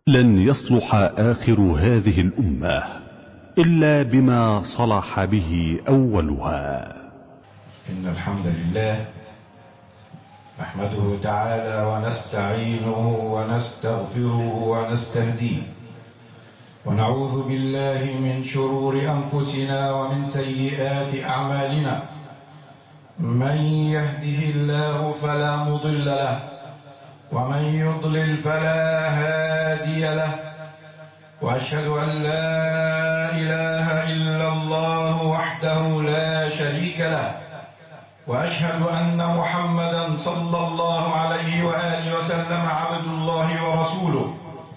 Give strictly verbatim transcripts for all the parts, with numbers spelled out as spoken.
لن يصلح آخر هذه الأمة إلا بما صلح به أولها. إن الحمد لله نحمده تعالى ونستعينه ونستغفره ونستهديه، ونعوذ بالله من شرور أنفسنا ومن سيئات أعمالنا. من يهده الله فلا مضل له، ومن يضلل فلا هادي له، وأشهد أن لا إله إلا الله وحده لا شريك له، وأشهد أن محمدا صلى الله عليه وآله وسلم عبد الله ورسوله.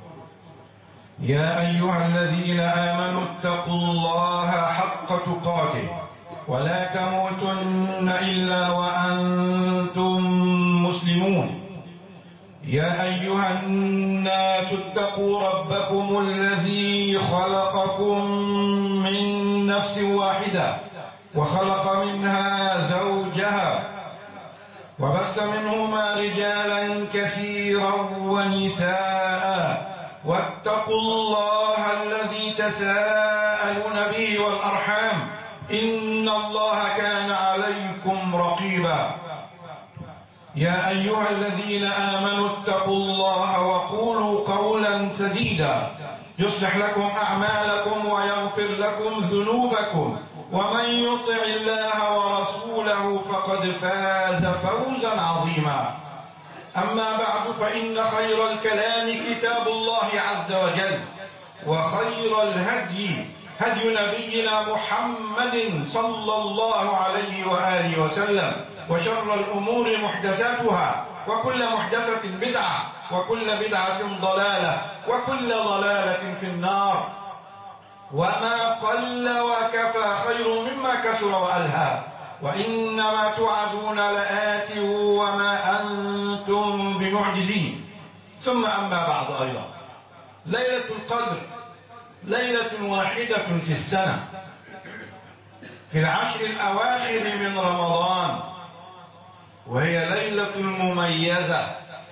يا أيها الذين آمنوا اتقوا الله حق تقاته ولا تموتن إلا وأنتم مسلمون. يا أيها الناس اتقوا ربكم الذي خلقكم من نفس واحدة وخلق منها زوجها وبث منهما رجالا كثيرا ونساء، واتقوا الله الذي تساءلون به والأرحام إن الله كان عليكم رقيبا. يا أيها الذين آمنوا اتقوا الله وقولوا قولا سديدا يصلح لكم أعمالكم ويغفر لكم ذنوبكم، ومن يطع الله ورسوله فقد فاز فوزا عظيما. أما بعد، فإن خير الكلام كتاب الله عز وجل، وخير الهدي هدي نبينا محمد صلى الله عليه وآله وسلم، وشر الأمور محدثاتها، وكل محدثة بدعة، وكل بدعة ضلالة، وكل ضلالة في النار. وما قل وكفى خير مما كثر وألهى، وإنما توعدون لآت وما أنتم بمعجزين. ثم أما بعد، أيضا ليلة القدر ليلة واحدة في السنة، في العشر الأواخر من رمضان، وهي ليلة مميزة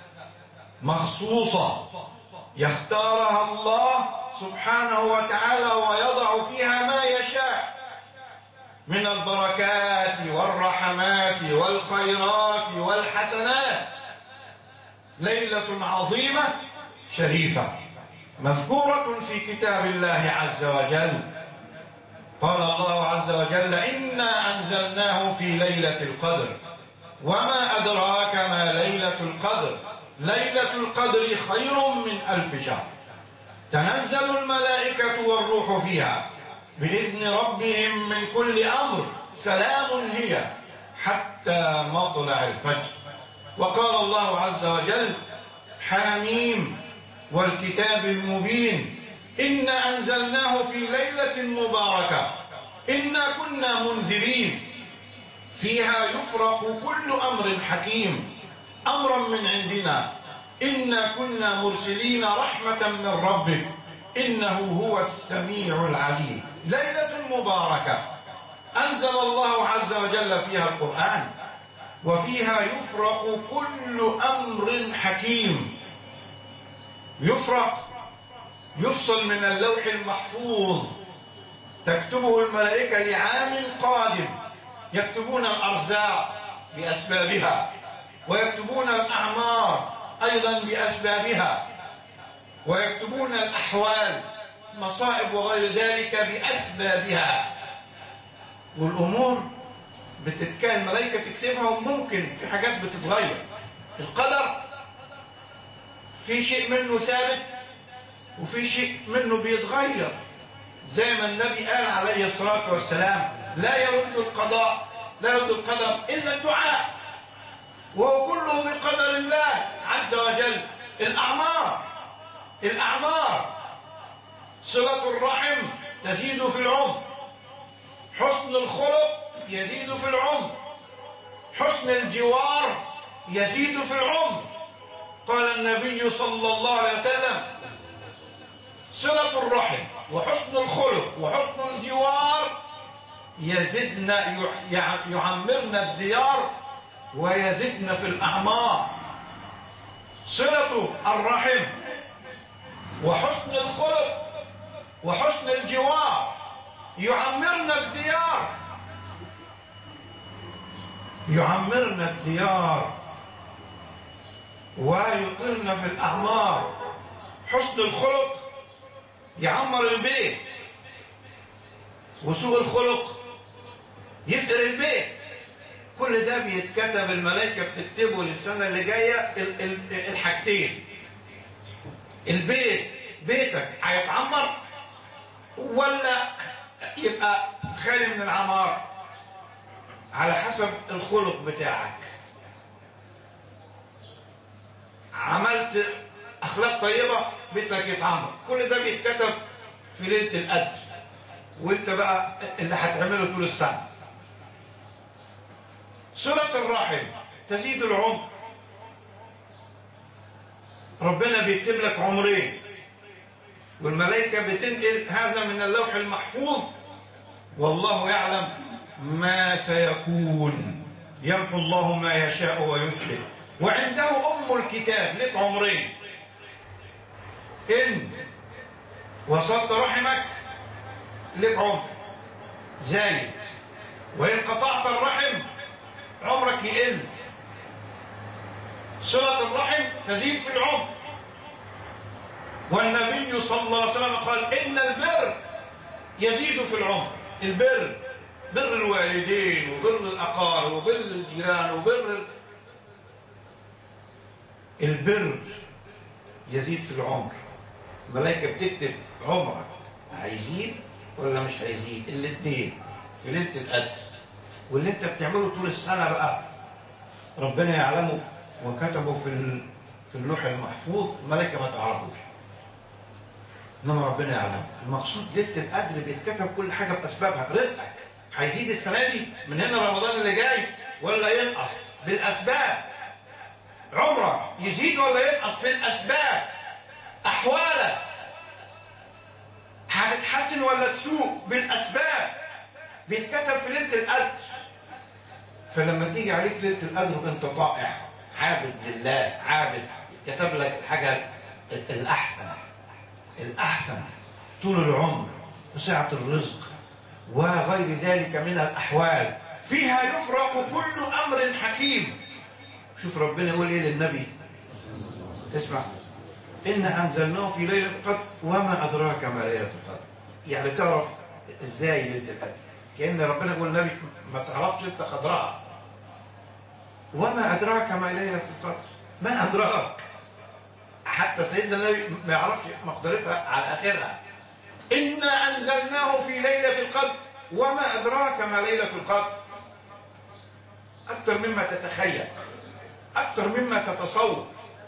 مخصوصة يختارها الله سبحانه وتعالى ويضع فيها ما يشاء من البركات والرحمات والخيرات والحسنات. ليلة عظيمة شريفة مذكورة في كتاب الله عز وجل. قال الله عز وجل: إنا أنزلناه في ليلة القدر وما أدراك ما ليلة القدر ليلة القدر خير من ألف شهر، تنزل الملائكة والروح فيها بإذن ربهم من كل أمر، سلام هي حتى مطلع الفجر. وقال الله عز وجل: حاميم والكتاب المبين إنا أنزلناه في ليلة مباركة إنا كنا منذرين فيها يفرق كل أمر حكيم أمرا من عندنا إنا كنا مرسلين رحمة من ربك إنه هو السميع العليم. ليلة مباركة أنزل الله عز وجل فيها القرآن، وفيها يفرق كل أمر حكيم. يفرق يفصل من اللوح المحفوظ، تكتبه الملائكة لعام قادم، يكتبون الأرزاق بأسبابها، ويكتبون الأعمار أيضا بأسبابها، ويكتبون الأحوال مصائب وغير ذلك بأسبابها. والأمور بتتكلم الملائكة تكتبها، وممكن في حاجات بتتغير. القدر في شيء منه ثابت وفي شيء منه بيتغير، زي ما النبي قال عليه الصلاة والسلام: لا يرد القضاء لا يرد القدر إلا الدعاء، وهو كله بقدر الله عز وجل. الأعمار الأعمار صلة الرحم تزيد في العمر، حسن الخلق يزيد في العمر، حسن الجوار يزيد في العمر. قال النبي صلى الله عليه وسلم: صلة الرحم وحسن الخلق وحسن الجوار يزدن يعمرن الديار ويزدن في الأعمار. صلة الرحم وحسن الخلق وحسن الجوار يعمرنا الديار، يعمرنا الديار ويطلنا في الأعمار. حسن الخلق يعمر البيت، وسوء الخلق يفقر البيت. كل ده بيتكتب، الملائكة بتكتبه للسنة اللي جاية الحاجتين. البيت، بيتك هيتعمر ولا يبقى خالي من العمار؟ على حسب الخلق بتاعك. عملت أخلاق طيبة بيتك يتعمر. كل ده بيتكتب في ليلة القدر، وانت بقى اللي هتعمله طول السنة. صلة الرحم تزيد العمر. ربنا بيكتب لك عمرين، والملائكة بتنقل هذا من اللوح المحفوظ، والله يعلم ما سيكون. يمحو الله ما يشاء ويثبت، وعنده أم الكتاب. لك عمرين، إن وصلت رحمك لك عمر زايد، وإن قطعت الرحم عمرك يقل. صلة الرحم تزيد في العمر، والنبي صلى الله عليه وسلم قال إن البر يزيد في العمر. البر، بر الوالدين وبر الأقارب وبر الجيران وبر البر يزيد في العمر. الملائكة بتكتب عمرك هيزيد ولا مش هيزيد. الاثنين في ليلة القدر. واللي انت بتعمله طول السنة بقى ربنا يعلمه، وكتبه في في اللوح المحفوظ. الملائكة ما تعرفوش، انما ربنا يعلمه. المقصود ليلة القدر بيتكتب كل حاجة بأسبابها. رزقك هيزيد السنة دي من هنا رمضان اللي جاي ولا ينقص؟ بالأسباب. عمرك يزيد ولا ينقص؟ بالأسباب. أحوالك هتتحسن ولا تسوء؟ بالأسباب. بيتكتب في ليلة القدر. فلما تيجي عليك ليلة القدر وانت طائع عابد لله، عابد، كتب لك الحاجة الأحسن الأحسن طول العمر وسعة الرزق وغير ذلك من الأحوال. فيها يفرق كل أمر حكيم. شوف ربنا يقول إيه للنبي، اسمع: إن أنزلناه في ليلة القدر وما أدراك ما ليلة القدر. يعني تعرف إزاي ليلة القدر؟ كأن ربنا يقول للنبي ما تعرفش أنت قدرها. وما أدراك ما ليلة القدر، ما أدراك. حتى سيدنا النبي ما يعرفش مقدرتها على آخرها. إنا أنزلناه في ليلة القدر وما أدراك ما ليلة القدر. أكثر مما تتخيل، أكثر مما تتصور.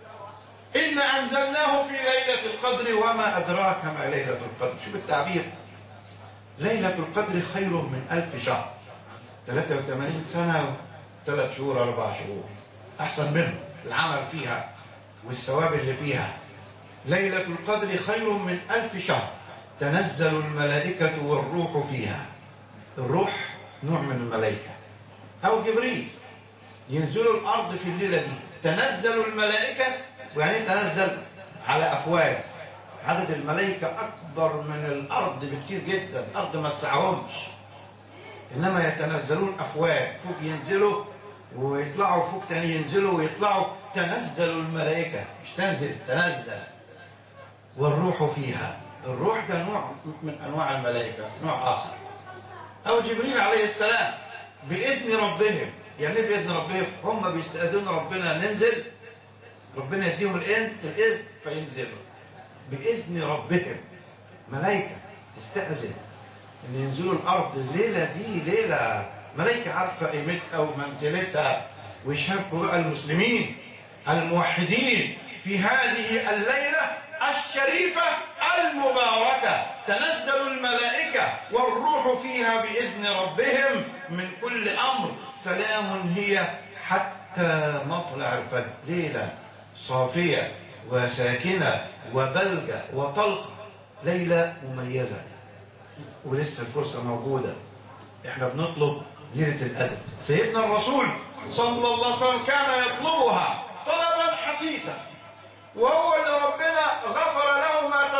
إنا أنزلناه في ليلة القدر وما أدراك ما ليلة القدر. شوف التعبير، ليلة القدر خير من ألف شهر. ثلاثة وثمانين سنة ثلاث شهور أربع شهور أحسن منه العمل فيها والثواب اللي فيها. ليلة القدر خير من ألف شهر. تنزل الملائكة والروح فيها. الروح نوع من الملائكة أو جبريل، ينزلوا الأرض في الليلة دي. تنزل الملائكة، ويعني تنزل على أفواج. عدد الملائكة أكبر من الأرض بكتير جدا. الأرض ما تسعهمش، إنما يتنزلون أفواج. فوق ينزلوا ويطلعوا، فوق تاني ينزلوا ويطلعوا. تنزل الملائكة، مش تنزل، تنزل. والروح فيها. الروح ده نوع من أنواع الملائكة، نوع آخر. أو جبريل عليه السلام بإذن ربهم. يعني ايه بإذن ربهم؟ هم بيستأذنوا ربنا ننزل، ربنا يديهم الإذن الإذن فينزلوا بإذن ربهم. ملائكة تستأذن أن ينزلوا الأرض. الليلة دي ليلة ملائكة عارفة قيمتها ومنزلتها، ويشاركوا بقى المسلمين الموحدين في هذه الليلة الشريفة المباركة. تنزل الملائكة والروح فيها بإذن ربهم من كل أمر. سلام هي حتى مطلع الفجر. ليلة صافية وساكنة وبلجة وطلقة. ليلة مميزة، ولسه الفرصة موجودة. احنا بنطلب ليلة القدر. سيدنا الرسول صلى الله عليه وسلم كان يطلبها طلبا حسيسا، وهو اللي ربنا غفر له ما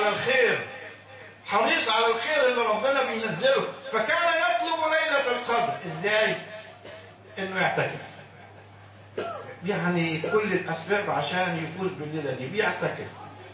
على الخير، حريص على الخير اللي ربنا بينزله، فكان يطلب ليلة القدر. ازاي؟ انه يعتكف، يعني كل الاسباب عشان يفوز بالليلة دي. بيعتكف،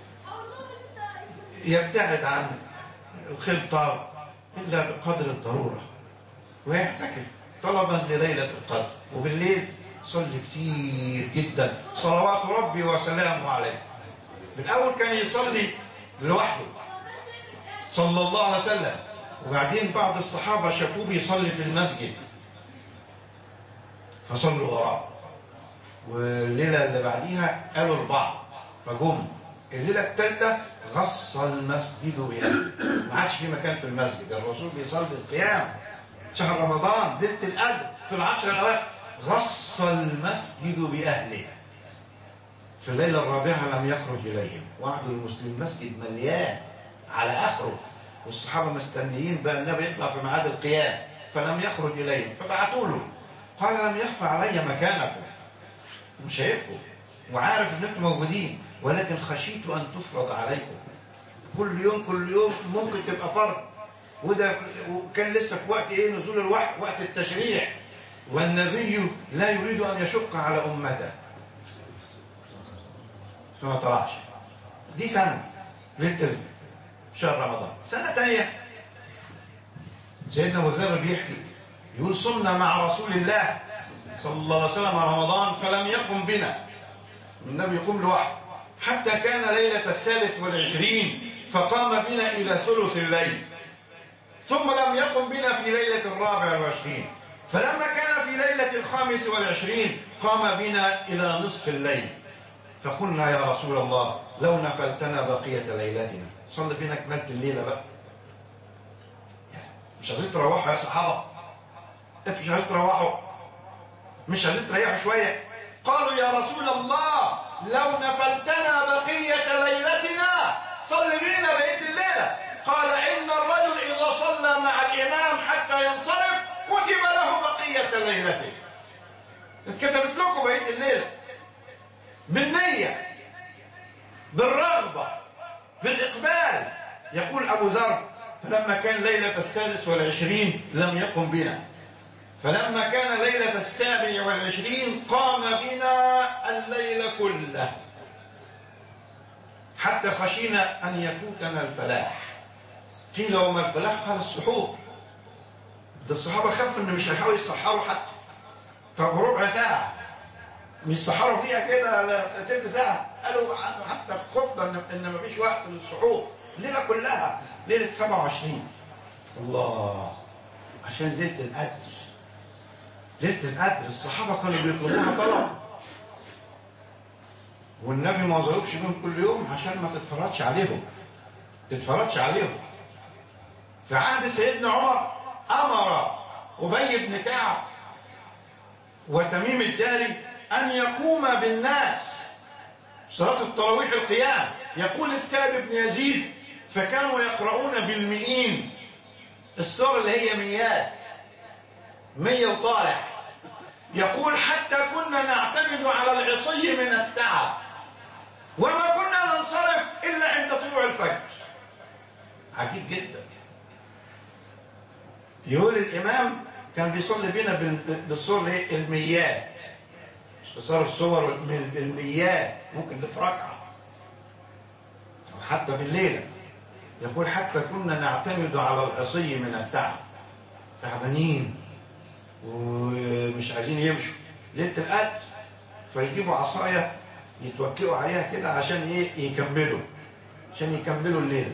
يبتعد عن الخلطة الا بقدر الضرورة، ويعتكف طلبا لليلة القدر. وبالليل صلي كتير جدا صلوات ربي وسلامه عليه. في الأول كان يصلي لوحده صلى الله عليه وسلم، وبعدين بعض الصحابة شافوه بيصلي في المسجد فصلوا وراه. والليلة اللي بعديها قالوا البعض فجم. الليلة الثالثة غص المسجد بأهله، ما عادش في مكان في المسجد. الرسول بيصلي القيام شهر رمضان ليلة القدر في العشر الأواخر، غص المسجد بأهله. في الليلة الرابعة لم يخرج إليهم، وعدوا المسلم مسجد مليان على آخره، والصحابة مستنيين بقى النبي يطلع في ميعاد القيام، فلم يخرج إليهم. فبعتوا له قال لم يخفى علي مكانكم، مش شايفكم وعارف انكم موجودين، ولكن خشيت ان تفرض عليكم. كل يوم كل يوم ممكن تبقى فرض، وده وكان لسه في وقت ايه؟ نزول الوحي، وقت التشريع، والنبي لا يريد ان يشق على امته، فما طلعش. دي سنه ليله شهر رمضان. سنه ثانيه سيدنا ابو ذر بيحكي، يقول صمنا مع رسول الله صلى الله عليه وسلم رمضان فلم يقم بنا، النبي يقوم لوحده، حتى كان ليلة الثالث والعشرين فقام بنا إلى ثلث الليل، ثم لم يقم بنا في ليلة الرابع والعشرين، فلما كان في ليلة الخامس والعشرين قام بنا إلى نصف الليل، فقلنا يا رسول الله لو نفلتنا بقية ليلتنا، صلي بنا كمالة الليلة بقى. مش عايزين تروحوا يا صحابة؟ مش عايزين تروحوا؟ مش عايزين تريحوا شوية؟ قالوا يا رسول الله لو نفلتنا بقية ليلتنا صل بينا بقية الليلة. قال إن الرجل إذا صلى مع الإمام حتى ينصرف كتب له بقية ليلته، اتكتبت لكم بقية الليلة، بالنية، بالرغبة، بالإقبال. يقول أبو ذر فلما كان ليلة السادس والعشرين لم يقم بنا، فلما كان ليلة السابع والعشرين قام بنا الليل كله، حتى خشينا أن يفوتنا الفلاح. قيل وما الفلاح؟ قال السحور. ده الصحابة خافوا إن مش هيحاولوا يسحروا حتى، طب ربع ساعة مش سحروا فيها كده تلت ساعة، قالوا حتى خفنا إن مفيش وقت للسحور. الليلة كلها ليلة سبعة وعشرين الله، عشان ليلة القدر. ليلة القدر الصحابة كانوا بيطلبوها طلب، والنبي ما ظلمش بهم كل يوم عشان ما تتفرجش عليهم تتفرجش عليهم. في عهد سيدنا عمر أمر أبي بن كعب وتميم الداري أن يقوم بالناس صلاة التراويح القيام. يقول السائب بن يزيد فكانوا يقرؤون بالمئين، السورة اللي هي ميات، مية وطالع. يقول حتى كنا نعتمد على العصي من التعب، وما كنا ننصرف إلا عند طلوع الفجر. عجيب جدا. يقول الإمام كان بيصلي بينا بالصور الميات، مش بصار الصور بالميات، ممكن في ركعة أو حتى في الليلة. يقول حتى كنا نعتمد على العصي من التعب، تعبانين ومش عايزين يمشوا ليلة القدر، فيجيبوا عصاية يتوكلوا عليها كده عشان ايه؟ يكملوا عشان يكملوا الليلة،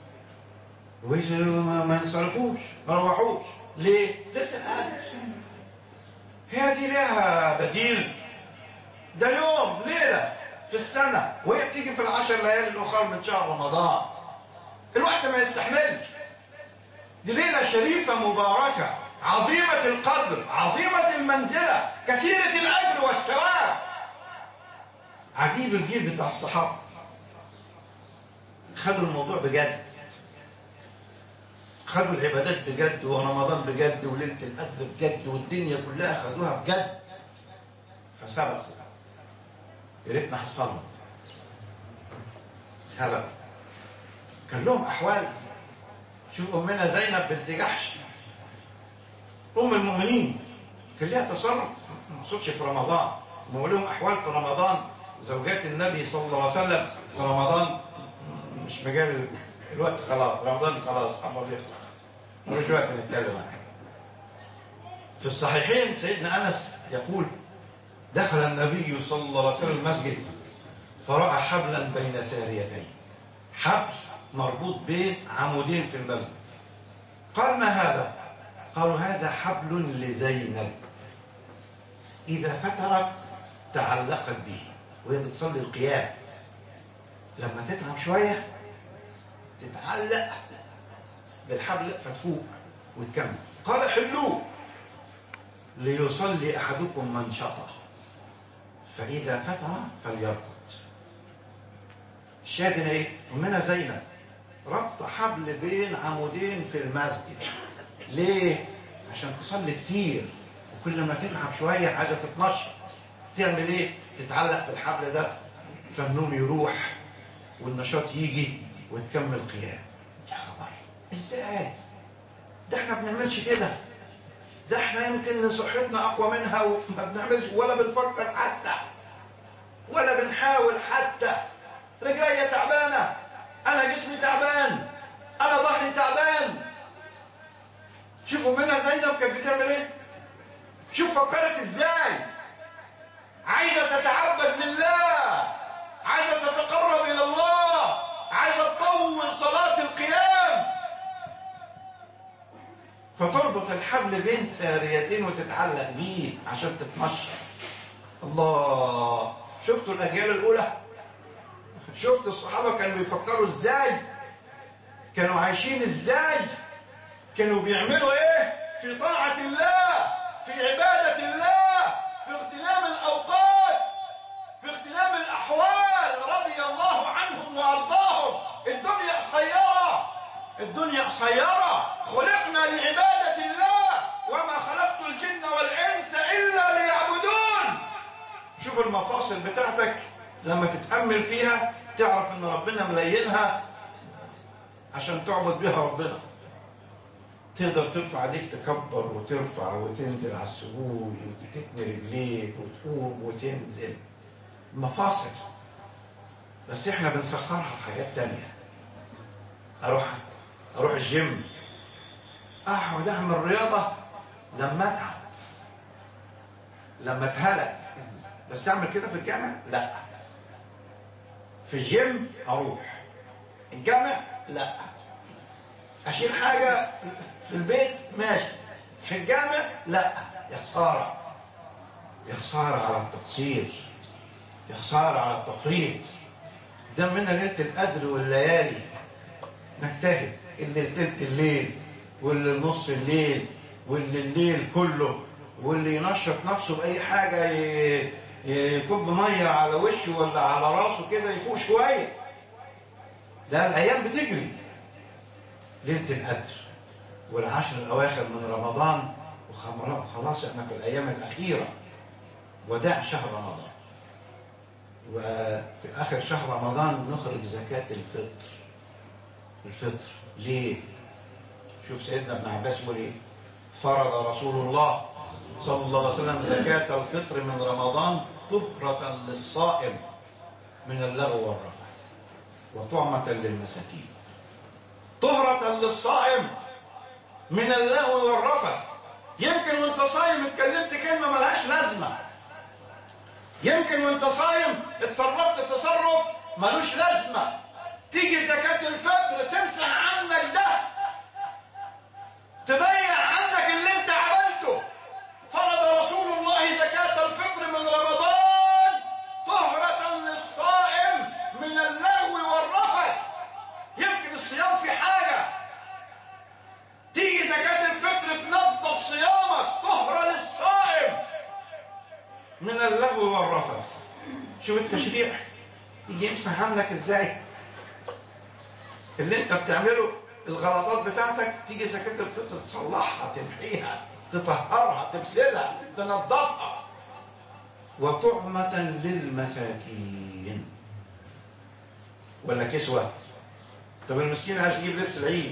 وما ينصرفوش ما روحوش. ليه؟ ليلة القدر هي دي لها بديل؟ ده يوم ليلة في السنة، وهي بتيجي في العشر ليالي الأخرى من شهر رمضان، الوقت ما يستحملش. دي ليلة شريفة مباركة عظيمة القدر، عظيمة المنزلة، كثيرة الأجر والثواب. عجيب الجيل بتاع الصحابة، خدوا الموضوع بجد، خدوا العبادات بجد، ورمضان بجد، وليلة القدر بجد، والدنيا كلها خدوها بجد، فسبقوا. يا ريتنا حصلنا، سبقوا كان لهم أحوال. شوف أمنا زينب بنت جحش أم المؤمنين كان لها تصرف، ما اقصدش في رمضان، هم لهم أحوال في رمضان. زوجات النبي صلى الله عليه وسلم في رمضان مش مجال الوقت، خلاص رمضان خلاص أمر يخلص، مش وقت نتكلم عنه. في الصحيحين سيدنا أنس يقول دخل النبي صلى الله عليه وسلم المسجد فرأى حبلا بين ساريتين، حبل مربوط بين عمودين في المسجد. قال ما هذا؟ قالوا هذا حبل لزينب إذا فترت تعلقت به وهي بتصلي القيام، لما تتعب شوية تتعلق بالحبل فتفوق وتكمل. قال حلوه ليصلي أحدكم منشطه فإذا فتر فليرقد. الشاهد ايه؟ أمنا زينب ربط حبل بين عمودين في المسجد. ليه؟ عشان تصلي كتير، وكل ما تتعب شوية عايزة تتنشط، تعمل ايه؟ تتعلق في الحبل ده، فالنوم يروح والنشاط يجي وتكمل قيام. يا خبر، ازاي؟ ده احنا بنعملش كده، ده احنا يمكن صحتنا اقوى منها وما بنعملش ولا بنفكر حتى ولا بنحاول حتى. رجلي تعبانه، انا جسمي تعبان، انا ظهري تعبان. شوفوا منها زينب كانت بتعمل ايه؟ شوف فكرت ازاي، عايزه تتعبد لله، عايزه تتقرب الى الله، عايزه تطول صلاه القيام، فتربط الحبل بين ساريتين وتتعلق بيه عشان تتنشط. الله، شفتوا الاجيال الاولى؟ شفت الصحابه كانوا بيفكروا ازاي؟ كانوا عايشين ازاي؟ كانوا بيعملوا ايه في طاعه الله، في عباده الله، في اغتنام الاوقات، في اغتنام الاحوال، رضي الله عنهم وارضاهم. الدنيا قصيره، الدنيا قصيره، خلقنا لعباده الله وما خلقت الجن والانس الا ليعبدون. شوف المفاصل بتاعتك لما تتامل فيها تعرف ان ربنا ملينها عشان تعبد بها ربنا. تقدر ترفع ايديك تكبر وترفع وتنزل على السجود وتتني رجليك وتقوم وتنزل، مفاصل. بس احنا بنسخرها في حاجات تانية. اروح اروح الجيم، اقعد اعمل رياضه لما اتعب، لما اتهلك. بس اعمل كده في الجامع؟ لا. في الجيم اروح، الجامع لا. اشيل حاجه في البيت ماشي، في الجامع لا. يا خساره، يا خساره على التقصير، يا خساره على التفريط. ده من ليله القدر والليالي نجتهد، اللي تلت الليل واللي نص الليل واللي الليل كله، واللي ينشط نفسه باي حاجه، يكب ميه على وشه ولا على راسه كده يفوق شويه. ده الايام بتجري. ليله القدر والعشر الاواخر من رمضان، وخلاص احنا في الايام الاخيره، وداع شهر رمضان. وفي اخر شهر رمضان نخرج زكاه الفطر. الفطر ليه؟ شوف سيدنا ابن عباس يقول ايه؟ فرض رسول الله صلى الله عليه وسلم زكاة الفطر من رمضان طهرة للصائم من اللغو والرفث وطعمة للمساكين. طهرة للصائم من اللغو والرفث. يمكن وانت صايم اتكلمت كلمة ملهاش لازمة، يمكن وانت صايم اتصرفت تصرف ملوش لازمة، تيجي زكاة الفطر تمسح عنك ده، تضيع عنك اللي انت عملته. فرض رسول الله زكاة الفطر من رمضان طهرة للصائم من اللغو والرفث. يمكن الصيام في حاجة، تيجي زكاة الفطر تنظف صيامك، طهرة للصائم من اللغو والرفث. شوف التشريع يجي يمسح عنك ازاي اللي انت بتعمله، الغلطات بتاعتك، تيجي زكاة الفطر تصلحها، تمحيها، تطهرها، تغسلها، تنظفها. وطعمة للمساكين، ولا كسوة. طب المسكين عايز يجيب لبس العيد.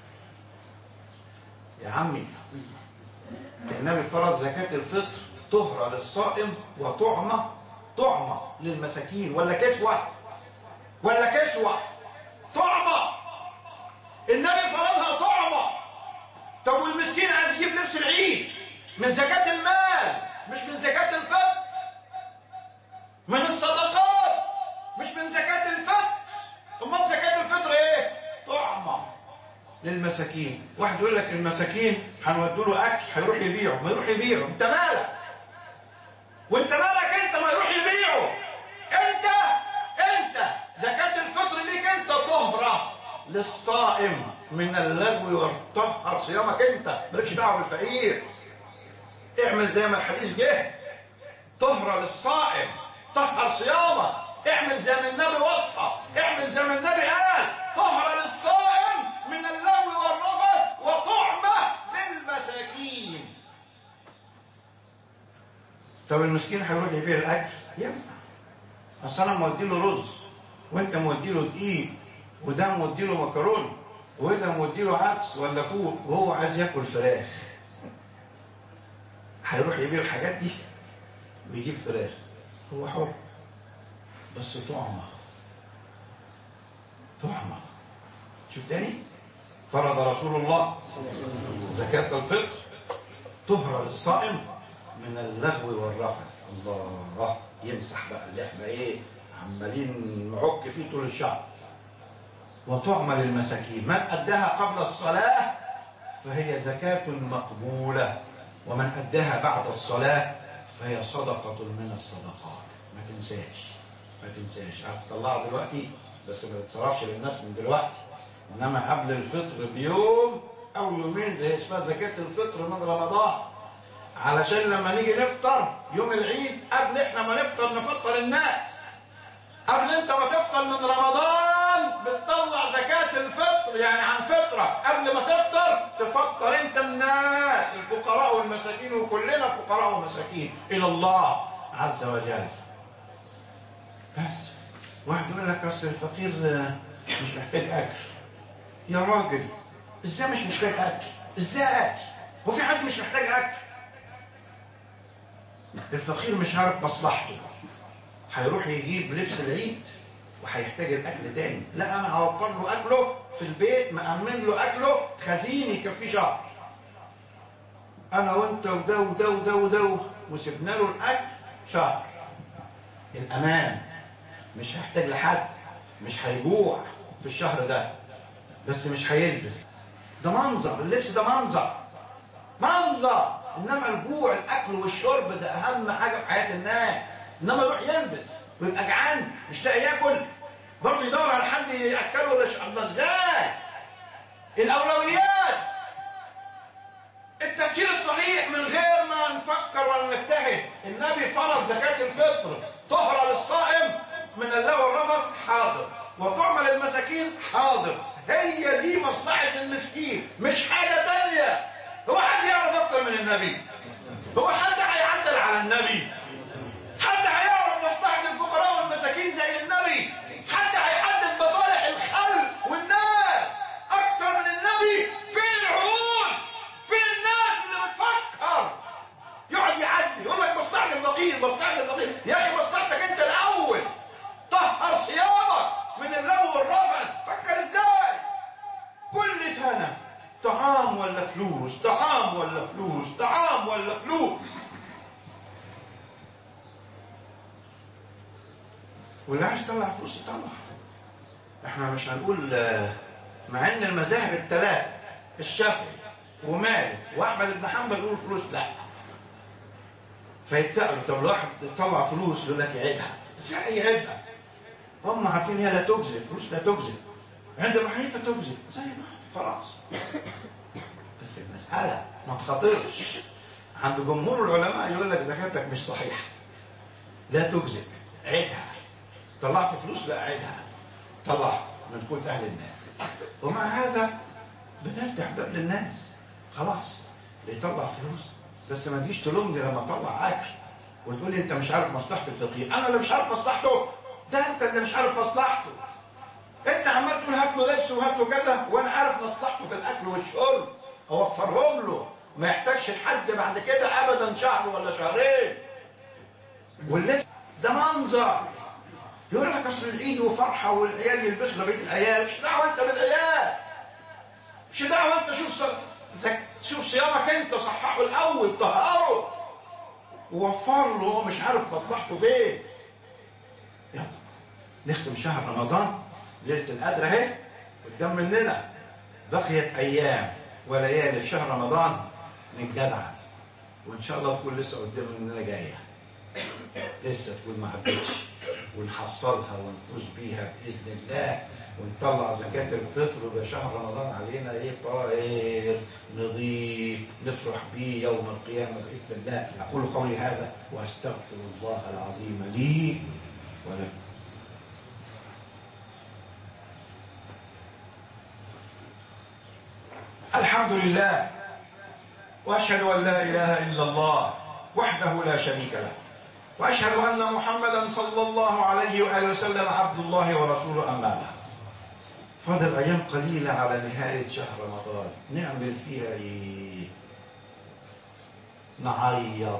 يا عمي النبي فرض زكاة الفطر طهرة للصائم وطعمة طعمة للمساكين، ولا كسوة ولا كسوة طعمة. النبي فرضها طعمة. طب والمسكين عايز يجيب لبس العيد من زكاة المال مش من زكاة الفطر، من الصدقات مش من زكاة الفطر. امال زكاة الفطر ايه؟ طعمة للمساكين. واحد يقول لك المساكين هنودوا له اكل هيروح يبيعه. ما يروح يبيعه، انت مالك؟ وانت مالك انت ما يروح يبيعه؟ انت انت زكاة الفطر ليك انت طهرة للصائم من اللغو وطهر صيامك انت، مالكش دعوه بالفقير. اعمل زي ما الحديث جه، طهرة للصائم طهر صيامك. اعمل زي ما النبي وصى، اعمل زي ما النبي قال، طهرة للصائم من اللغو والرفث وطعمة للمساكين. طب المسكين هيروح يبيع الاكل؟ ينفع. اصل انا مودي له رز وانت مودي له دقيق، وده مودي له مكرونه وده مودي له عدس ولا فول، وهو عايز ياكل فراخ. هيروح يبيع الحاجات دي ويجيب فراخ؟ هو حر، بس طعمه طعمه. شوف تاني، فرض رسول الله زكاة الفطر طهرة للصائم من اللغو والرفث. الله، يمسح بقى اللي احنا ايه عمالين نعك فيه طول الشهر. وطعمة للمساكين، من أداها قبل الصلاة فهي زكاة مقبولة، ومن أداها بعد الصلاة فهي صدقة من الصدقات. ما تنساش ما تنساش. عارف تطلعها دلوقتي بس ما تتصرفش للناس من دلوقتي، إنما قبل الفطر بيوم أو يومين اللي اسمها زكاة الفطر من رمضان، علشان لما نيجي نفطر يوم العيد قبل احنا ما نفطر نفطر الناس. قبل انت ما تفطر من رمضان بتطلع زكاة الفطر، يعني عن فطرة قبل ما تفطر تفطر انت الناس الفقراء والمساكين، وكلنا فقراء ومساكين الى الله عز وجل. بس واحد يقول لك اصل الفقير مش محتاج اكل. يا راجل ازاي مش محتاج اكل؟ ازاي؟ هو في حد مش محتاج اكل؟ الفقير مش عارف مصلحته، هيروح يجيب لبس العيد وهيحتاج الاكل تاني. لا، انا هوفر له اكله في البيت، مأمن له اكله خزين يكفيه شهر. انا وانت وده وده وده وده وسبنا له الاكل شهر. الامان، مش هيحتاج لحد، مش هيجوع في الشهر ده، بس مش هيلبس. ده منظر، اللبس ده منظر منظر انما الجوع الاكل والشرب ده اهم حاجه في حياه الناس. انما يروح يلبس ويبقى جعان مش لاقي ياكل، برضه يدور على حد ياكله ولا الله. ازاي؟ الاولويات، التفكير الصحيح من غير ما نفكر ولا نجتهد. النبي فرض زكاه الفطر طهره للصائم من اللغو والرفث، حاضر، وطعمه للمساكين، حاضر. هي دي مصلحه المسكين مش حاجه تانيه. هو حد يعرف اكتر من النبي؟ هو حد هيعدل على النبي؟ حد هيعرف مصلحة الفقراء والمساكين زي النبي؟ حد هيحدد مصالح الخلق والناس أكتر من النبي؟ فين العقول؟ فين الناس اللي بتفكر؟ يقعد يعدي يقول لك مصلحة الفقير مصلحة الفقير. يا أخي مصلحتك أنت الأول، طهر صيامك من اللغو والرفث. فكر إزاي؟ كل سنة طعام ولا فلوس، طعام ولا فلوس، طعام ولا فلوس. واللي عايز يطلع فلوس يطلع. احنا مش هنقول، مع ان المذاهب الثلاثه الشافعي ومالك واحمد بن حنبل يقولوا فلوس لا. فيتسالوا طب لو واحد يطلع فلوس يقول لك يعيدها. ازاي يعيدها؟ هم عارفين هي لا تجزي، الفلوس لا تجزي. عند ابو حنيفه تجزي زي ما خلاص. بس المساله ما تخاطرش. عند جمهور العلماء يقول لك زكاتك مش صحيحه، لا تجزي، عيدها. طلعت فلوس لا عيدها، طلع من قوت اهل الناس. ومع هذا بنفتح باب للناس. خلاص اللي يطلع فلوس، بس ما تجيش تلومني لما اطلع اكل وتقول لي انت مش عارف مصلحه الفقير. انا اللي مش عارف مصلحته؟ ده انت اللي مش عارف مصلحته. انت عمال تقول هات له لبس وهات له كذا، وانا عارف مصلحته في الاكل والشرب اوفرهم له، ما يحتاجش لحد بعد كده ابدا شهر ولا شهرين. واللبس ده منظر، يقول لك اصل العيد وفرحه والعيال يلبسوا لبيت العيال، مش دعوه انت بالعيال، مش دعوه انت. شوف زك... شوف صيامك انت، صححه الاول، طهره ووفر له، مش عارف مصلحته فين. يلا نختم شهر رمضان، ليله القدر اهي قدام مننا، بقيت ايام وليالي في شهر رمضان من جدع، وان شاء الله تكون لسه قدام مننا جايه، لسه تكون ما عدتش، ونحصلها ونفوز بيها باذن الله، ونطلع زكاة الفطر ويبقى شهر رمضان علينا ايه طاهر نظيف نفرح بيه يوم القيامة بإذن الله. أقول قولي هذا وأستغفر الله العظيم لي ولكم. الحمد لله، وأشهد أن لا إله إلا الله وحده لا شريك له، وأشهد أن محمدا صلى الله عليه وآله وسلم عبد الله ورسوله، أما بعد. فاضل أيام قليلة على نهاية شهر رمضان، نعمل فيها إيه؟ نعيط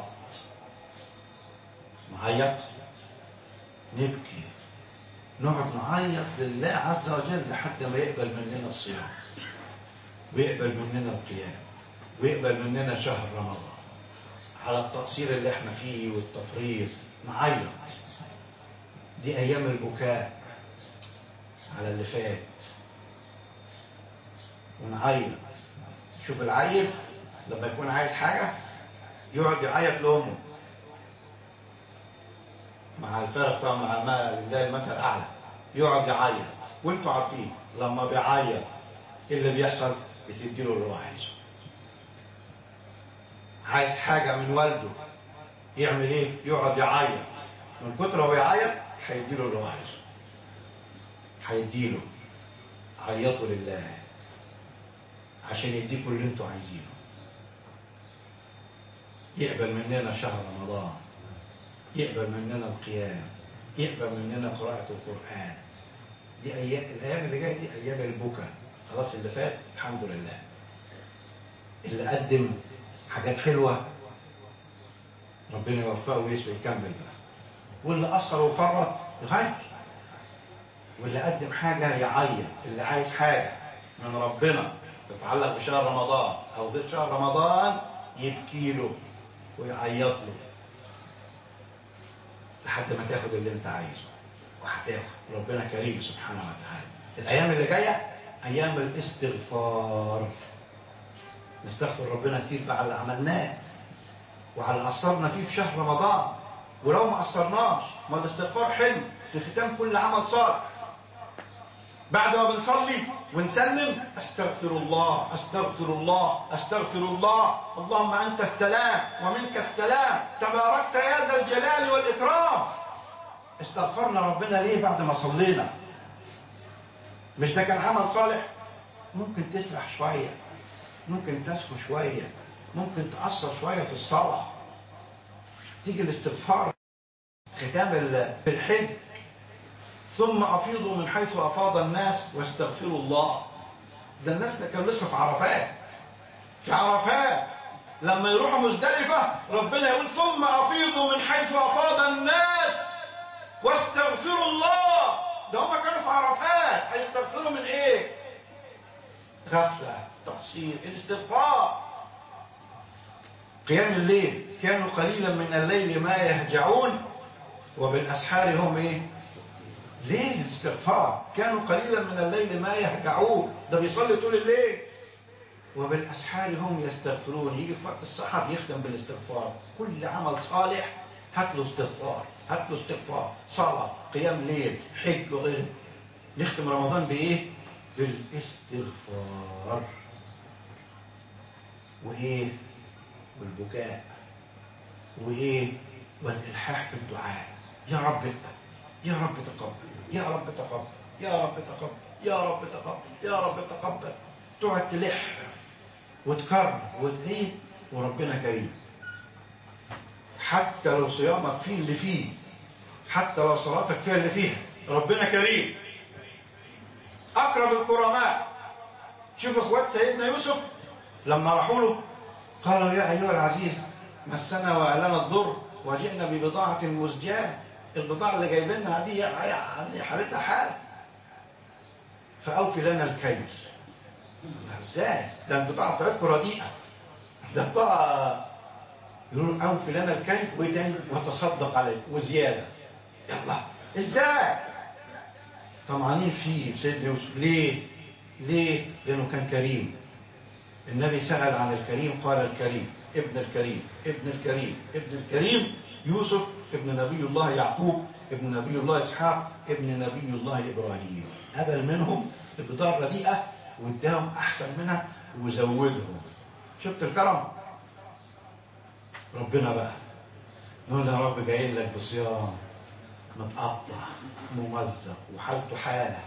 نعيط نبكي، نقعد نعيط لله عز وجل لحد ما يقبل مننا الصيام، ويقبل مننا القيام، ويقبل مننا شهر رمضان على التقصير اللي احنا فيه والتفريط. نعيط، دي أيام البكاء على اللي فات، ونعيط. شوف العيل لما يكون عايز حاجة يقعد يعيط لأمه، مع الفرق طبعا، مع ما لله المثل الأعلى، يقعد يعيط، وانتوا عارفين لما بيعيط ايه اللي بيحصل؟ بتديله اللي هو عايزه. عايز حاجة من والده يعمل ايه؟ يقعد يعيط، من كتر هو يعيط هيديله اللي هو عايزه، هيديله. عيطوا لله عشان يديكوا اللي انتوا عايزينه. يقبل مننا شهر رمضان، يقبل مننا القيام، يقبل مننا قراءة القرآن. دي أيام، الأيام اللي جاية دي أيام البكاء. خلاص اللي فات الحمد لله، اللي قدم حاجات حلوة ربنا يوفقه ويسوي يكمل بقى، واللي قصر وفرط يغير، واللي قدم حاجة يعيط. اللي عايز حاجة من ربنا تتعلق بشهر رمضان أو غير شهر رمضان يبكي له ويعيط له لحد ما تاخد اللي انت عايزه، وهتاخد. ربنا كريم سبحانه وتعالى. الأيام اللي جاية أيام الاستغفار، نستغفر ربنا كتير بقى على اللي عملناه وعلى اللي قصرنا فيه في شهر رمضان. ولو ما قصرناش، ما الاستغفار حلو في ختام كل عمل صالح. بعد ما بنصلي ونسلم استغفر الله استغفر الله استغفر الله، اللهم انت السلام ومنك السلام تباركت يا ذا الجلال والاكرام. استغفرنا ربنا ليه بعد ما صلينا؟ مش ده كان عمل صالح؟ ممكن تسرح شويه، ممكن تسكو شويه، ممكن تأثر شويه في الصلاه. تيجي الاستغفار ختام بالحج، ثم أفيضوا من حيث أفاض الناس واستغفروا الله. ده الناس اللي كانوا لسه في عرفات، في عرفات لما يروحوا مزدلفة ربنا يقول ثم أفيضوا من حيث أفاض الناس واستغفروا الله. ده هم كانوا في عرفات، هيستغفروا من إيه؟ غفلة، تقصير، الاستغفار. قيام الليل، كانوا قليلا من الليل ما يهجعون وبالأسحار هم إيه؟ ليه الاستغفار؟ كانوا قليلا من الليل ما يهجعون، ده بيصلي طول الليل. وبالأسحار هم يستغفرون، يجي في وقت السحر يختم بالاستغفار. كل عمل صالح هات له استغفار، هات له استغفار، صلاة، قيام ليل، حج وغيره. نختم رمضان بإيه؟ بالاستغفار. وإيه؟ والبكاء. وإيه؟ والإلحاح في الدعاء. يا رب اقبل، يا رب تقبل، يا رب تقبل، يا رب تقبل، يا رب تقبل، يا رب تقبل. تقعد تلح وتكرر وتعيد، وربنا كريم. حتى لو صيامك فيه اللي فيه، حتى لو صلاتك فيها اللي فيها، ربنا كريم. أقرب الكرماء. شوف إخوات سيدنا يوسف لما راحوا له قالوا يا أيها العزيز مسنا وأهلنا الضر وجئنا ببضاعة مزجاة. البضاعة اللي جايبينها دي يعني حالتها حال، فأوفي لنا الكيل. ازاي؟ ده البضاعة بتاعتكم رديئة، ده بضاعة. يقولون أوفي لنا الكيل وتاني وتصدق عليه وزيادة. يلا ازاي؟ طمعانين فيه سيدنا يوسف. ليه؟ ليه؟ لأنه كان كريم. النبي سأل عن الكريم قال الكريم ابن الكريم ابن الكريم ابن الكريم يوسف ابن نبي الله يعقوب ابن نبي الله إسحاق ابن نبي الله إبراهيم. قبل منهم البضاعة رديئة واداهم أحسن منها وزودهم. شفت الكرم؟ ربنا بقى نقول يا رب جاي لك بصيام متقطع ممزق وحالته حالة،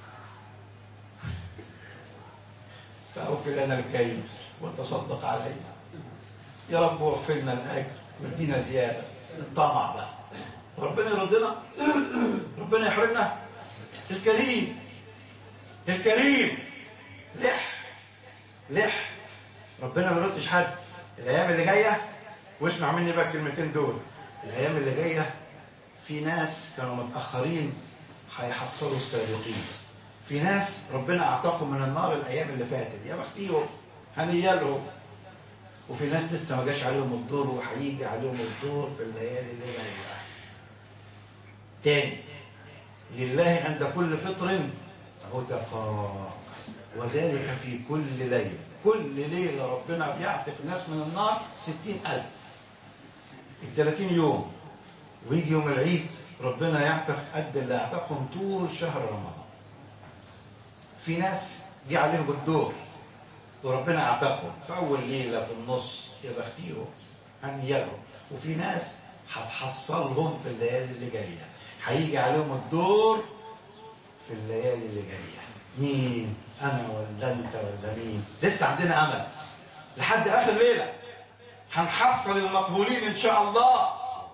فأوفي لنا الكيل وتصدق علينا يا رب، وفر لنا الأجر وادينا زيادة. الطمع بقى ربنا يرضينا، ربنا يحرمنا. الكريم الكريم لح لح ربنا ما يردش حد. الأيام اللي جاية واسمع مني بقى الكلمتين دول، الأيام اللي جاية في ناس كانوا متأخرين هيحصلوا السابقين. في ناس ربنا أعتقهم من النار الأيام اللي فاتت، يا بختيهم هنيالهم. وفي ناس لسه ما جاش عليهم الدور وهيجي عليهم الدور في الليالي اللي جايه. تاني، لله عند كل فطر عتقاء وذلك في كل ليله. كل ليله ربنا بيعتق الناس من النار ستين ألف الثلاثين يوم، ويجي يوم العيد ربنا يعتق قد اللي اعتقهم طول شهر رمضان. في ناس جه عليهم الدور وربنا اعتقهم في اول ليله في النص، يا بختيهم هنيالهم. وفي ناس هتحصلهم في الليالي اللي جايه، هيجي عليهم الدور في الليالي اللي جايه. مين؟ انا ولا انت ولا مين؟ لسه عندنا امل لحد اخر ليله هنحصل المقبولين ان شاء الله،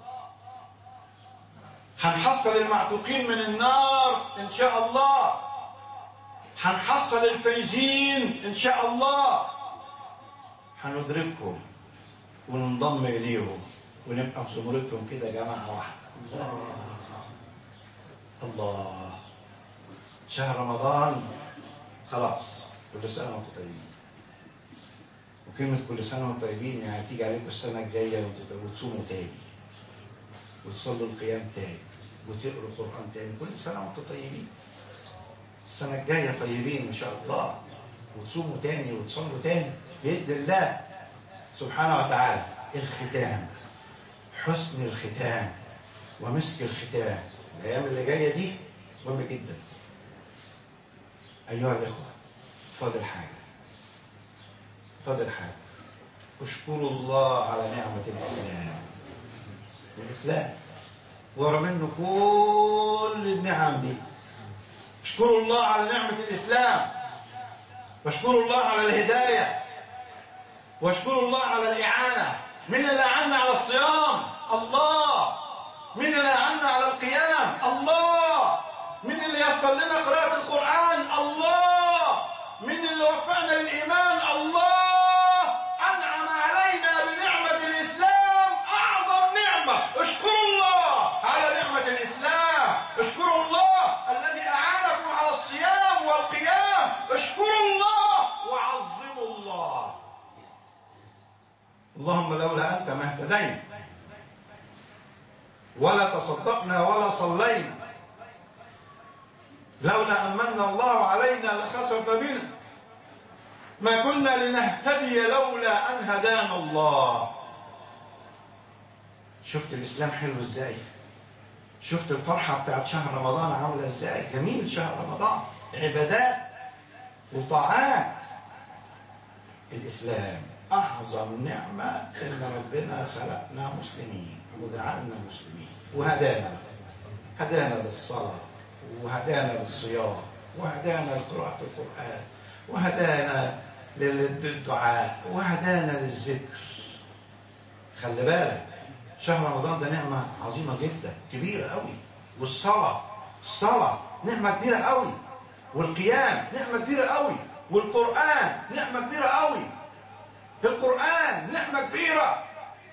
هنحصل المعتوقين من النار ان شاء الله، هنحصل الفايزين ان شاء الله، هندركهم وننضم اليهم ونبقى في زمرتهم كده جماعه واحده. الله الله. شهر رمضان خلاص، كل سنه وانتم طيبين. وكلمه كل سنه وانتم طيبين يعني تيجي عليكم السنه الجايه وتصوموا تاني وتصلوا القيام تاني وتقروا القران تاني. كل سنه وانتم طيبين. السنة الجاية طيبين إن شاء الله، وتصوموا تاني وتصلوا تاني بإذن الله سبحانه وتعالى. الختام، حسن الختام ومسك الختام، الأيام اللي جاية دي مهمة جدا. أيها الإخوة، فاضل حاجة فاضل حاجة اشكروا الله على نعمة الإسلام. الإسلام ورا منه كل النعم دي. اشكروا الله على نعمة الإسلام، واشكروا الله على الهداية، واشكروا الله على الإعانة. من اللي أعنا على الصيام؟ الله. من اللي أعنا على القيام؟ الله. من اللي يسر لنا قراءة القرآن؟ الله. من اللي وفقنا للإيمان؟ الله. أنعم علينا بنعمة الإسلام، أعظم نعمة. اشكروا الله على نعمة الإسلام. اشكروا الله الذي أعانكم على الصيام والقيام. اشكروا الله وعظموا الله. اللهم لولا أنت ما اهتدينا ولا تصدقنا ولا صلينا، لولا أن من الله علينا لخسف بنا، ما كنا لنهتدي لولا أن هدانا الله. شفت الإسلام حلو إزاي؟ شفت الفرحة بتاعت شهر رمضان عاملة إزاي؟ جميل شهر رمضان، عبادات وطاعات. الإسلام أعظم نعمة إن ربنا خلقنا مسلمين وجعلنا مسلمين وهدانا هدانا للصلاة، وهدانا للصيام، وهدانا لقراءة القرآن، وهدانا للدعاء، وهدانا للذكر. خلي بالك شهر رمضان ده نعمة عظيمة جدا، كبيرة قوي. والصلاة، الصلاة نعمة كبيرة قوي. والقيام نعمة كبيرة قوي، والقرآن نعمة كبيرة قوي، القرآن نعمة كبيرة،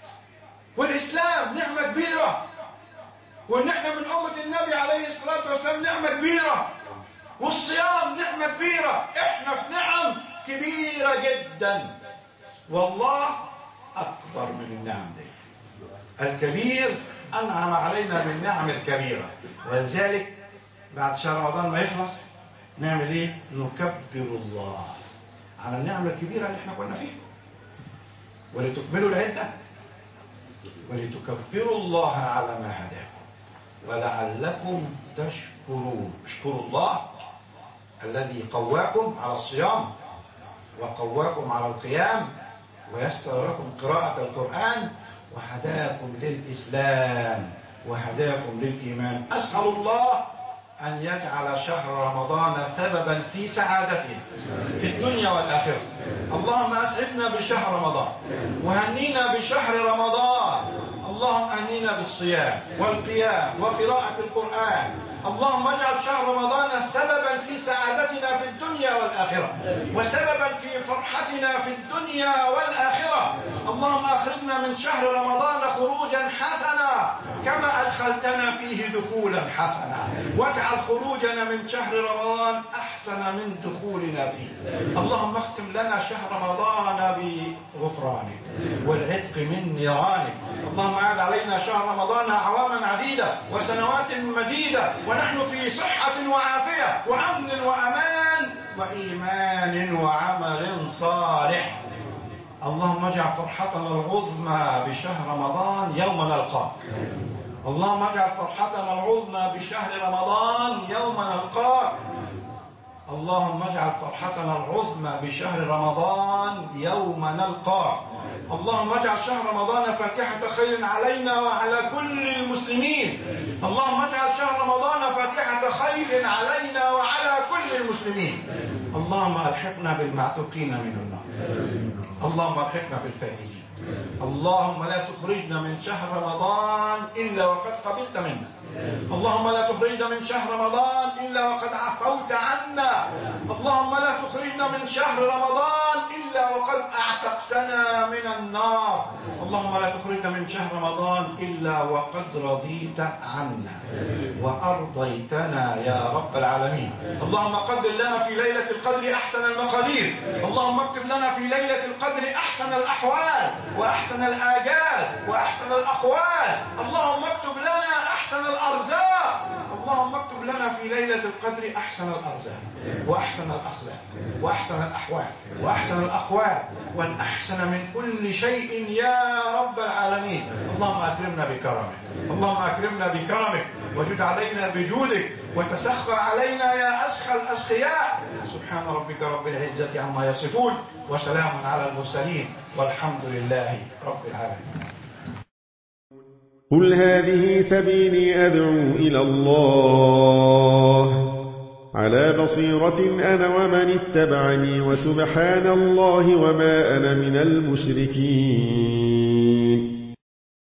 والإسلام نعمة كبيرة، وإن احنا من أمة النبي عليه الصلاة والسلام نعمة كبيرة، والصيام نعمة كبيرة. احنا في نعم كبيرة جدا، والله أكبر من النعم دي. الكبير أنعم علينا بالنعم الكبيرة، ولذلك بعد شهر رمضان ما يخلص نعمل إيه؟ نكبر الله على النعمة الكبيرة اللي احنا كنا فيها، ولتكملوا العدة ولتكبروا الله على ما هداكم ولعلكم تشكرون. اشكروا الله الذي قواكم على الصيام وقواكم على القيام ويسر لكم قراءة القرآن وهداكم للإسلام وهداكم للإيمان. أسأل الله أن يجعل شهر رمضان سببا في سعادته في الدنيا والآخرة. اللهم أسعدنا بشهر رمضان وهنينا بشهر رمضان. اللهم أهنينا بالصيام والقيام وقراءة القرآن. اللهم اجعل شهر رمضان سببا في سعادتنا في الدنيا والآخرة وسببا في فرحتنا في الدنيا والآخرة. اللهم أخرجنا من شهر رمضان خروجا حسنا كما أدخلتنا فيه دخولا حسنا، واجعل خروجنا من شهر رمضان أحسن من دخولنا فيه. اللهم اختم لنا شهر رمضان بغفرانك والعتق من نيرانك. اللهم أعد علينا شهر رمضان أعواما عديدة وسنوات مديدة ونحن في صحة وعافية وأمن وأمان وإيمان وعمل صالح. اللهم اجعل فرحتنا العظمى بشهر رمضان يوم نلقاك. اللهم اجعل فرحتنا العظمى بشهر رمضان يوم نلقاك. اللهم اجعل فرحتنا العظمى بشهر رمضان يوم نلقاك. اللهم اجعل شهر رمضان فاتحة خير علينا وعلى كل المسلمين. اللهم اجعل شهر رمضان فاتحة خير علينا وعلى كل المسلمين. اللهم ألحقنا بالمعتوقين من النار. اللهم ألحقنا بالفائزين. اللهم لا تخرجنا من شهر رمضان إلا وقد قبلت منا. اللهم لا تخرجنا من شهر رمضان إلا وقد عفوت عنا. اللهم لا تخرجنا من شهر رمضان إلا وقد أعتقتنا من النار. اللهم لا تخرجنا من شهر رمضان إلا وقد رضيت عنا وأرضيتنا يا رب العالمين. اللهم قدر لنا في ليلة القدر أحسن المقادير. اللهم اكتب لنا في ليلة القدر أحسن الأحوال وأحسن الآجال وأحسن الأقوال. اللهم اكتب لنا أحسن الأرزاق. اللهم اكتب لنا في ليلة القدر أحسن الأرزاق وأحسن الأخلاق وأحسن الأحوال وأحسن الأقوال والأحسن من كل شيء يا رب العالمين. اللهم أكرمنا بكرمك. اللهم أكرمنا بكرمك وجد علينا بجودك وتسخى علينا يا أسخى الأسخياء. سبحان ربك رب العزة عما يصفون وسلام على المرسلين والحمد لله رب العالمين. قل هذه سبيلي أدعو إلى الله على بصيرة أنا ومن اتبعني وسبحان الله وما أنا من المشركين.